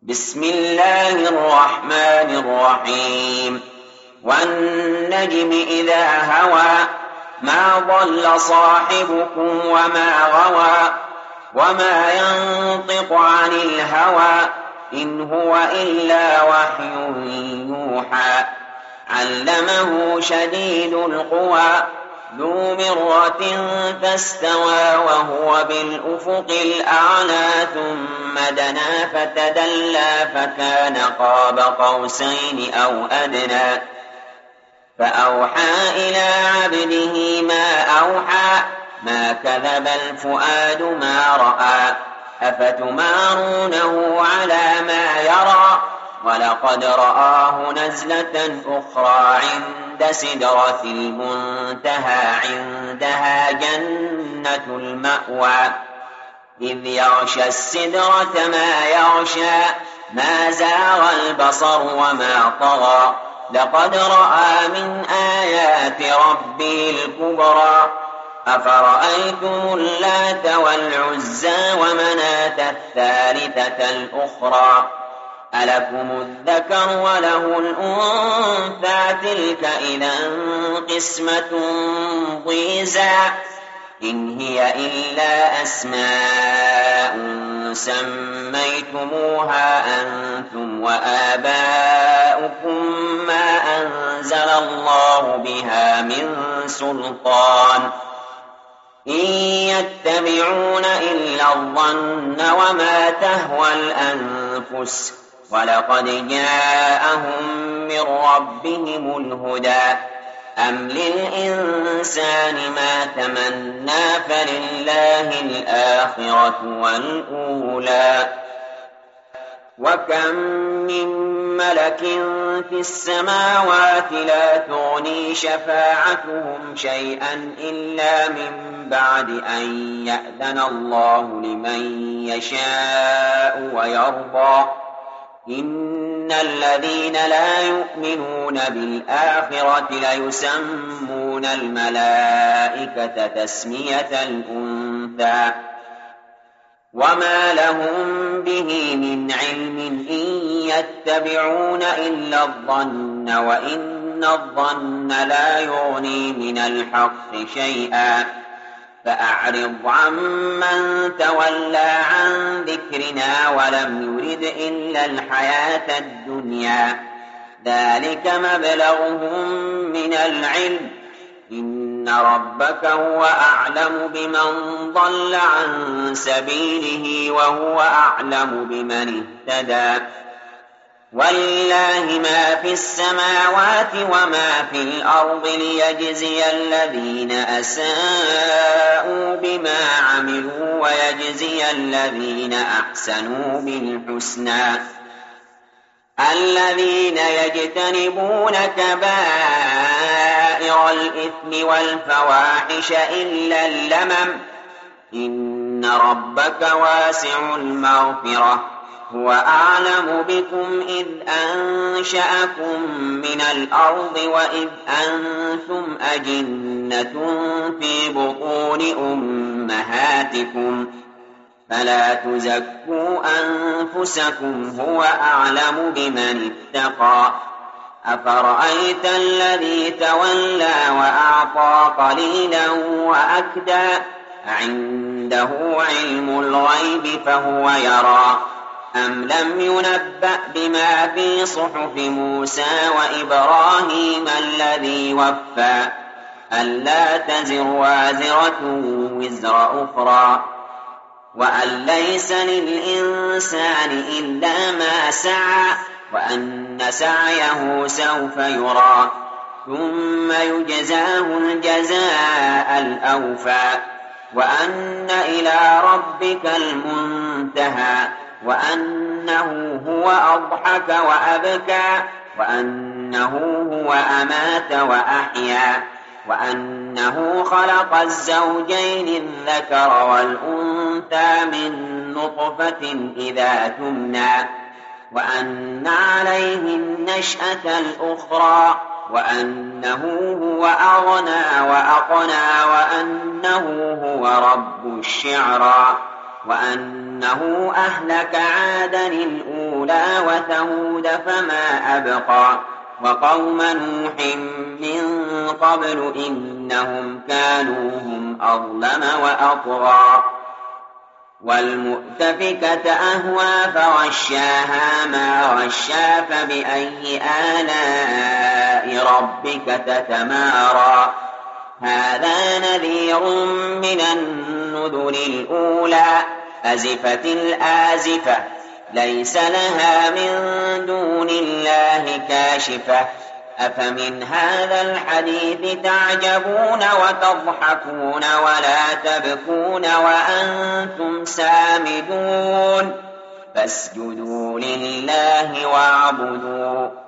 بسم الله الرحمن الرحيم والنجم إذا هوى ما ضل صاحبكم وما غوى وما ينطق عن الهوى إن هو إلا وحي يوحى علمه شديد القوى ذو مرة فاستوى وهو بالأفق الأعلى ثم دنا فتدلى فكان قاب قوسين أو أدنى فأوحى إلى عبده ما أوحى ما كذب الفؤاد ما رأى أفتمارونه على ما يرى ولقد رآه نزلة أخرى عند سدرة المنتهى عندها جنة المأوى إذ يغشى السدرة ما يغشى ما زاغ البصر وما طغى لقد رأى من آيات ربه الكبرى أفرأيتم اللات والعزى ومناة الثالثة الأخرى ألكم الذكر وله الأنثى تلك إذا قسمة ضيزى إن هي إلا أسماء سميتموها أنتم وآباؤكم ما أنزل الله بها من سلطان إن يتبعون إلا الظن وما تهوى الأنفس ولقد جاءهم من ربهم الهدى أم للإنسان ما تمنى فلله الآخرة والأولى وكم من ملك في السماوات لا تغني شفاعتهم شيئا إلا من بعد أن يأذن الله لمن يشاء ويرضى إن الذين لا يؤمنون بالآخرة ليسمون الملائكة تسمية الأنثى وما لهم به من علم إن يتبعون إلا الظن وإن الظن لا يغني من الحق شيئا فأعرض عمن تولى عن ذكرنا ولم يرد إلا الحياة الدنيا ذلك مبلغهم من العلم إن ربك هو أعلم بمن ضل عن سبيله وهو أعلم بمن اهتدى ولله ما في السماوات وما في الأرض ليجزي الذين أساءوا بما عملوا ويجزي الذين أحسنوا بالحسنى الذين يجتنبون كبائر الإثم والفواحش إلا اللمم إن ربك واسع المغفرة هو أعلم بكم إذ أنشأكم من الأرض وإذ أنتم أجنة في بطون أمهاتكم فلا تزكوا أنفسكم هو أعلم بمن اتقى أفرأيت الذي تولى وأعطى قليلا وأكدى عنده علم الغيب فهو يرى أم لم ينبأ بما في صحف موسى وإبراهيم الذي وفى ألا تزر وازرة وزر أخرى وأن ليس للإنسان إلا ما سعى وأن سعيه سوف يرى ثم يجزاه الجزاء الأوفى وأن إلى ربك المنتهى وأنه هو أضحك وأبكى وأنه هو أمات وأحيا وأنه خلق الزوجين الذكر والأنثى من نطفة إذا تمنى وأن عليه النشأة الأخرى وأنه هو أغنى وأقنى وأنه هو رب الشعرى وأنه أهلك عادا الأولى وثمود فما أبقى وقوم نوح من قبل إنهم كانوا هم أظلم وأطغى والمؤتفكة أهوى فغشاها ما غشا فبأي آلاء ربك تتمارى هذا نذير من النذر الأولى أزفت الآزفة ليس لها من دون الله كاشفة أفمن هذا الحديث تعجبون وتضحكون ولا تبكون وأنتم سامدون فاسجدوا لله واعبدوا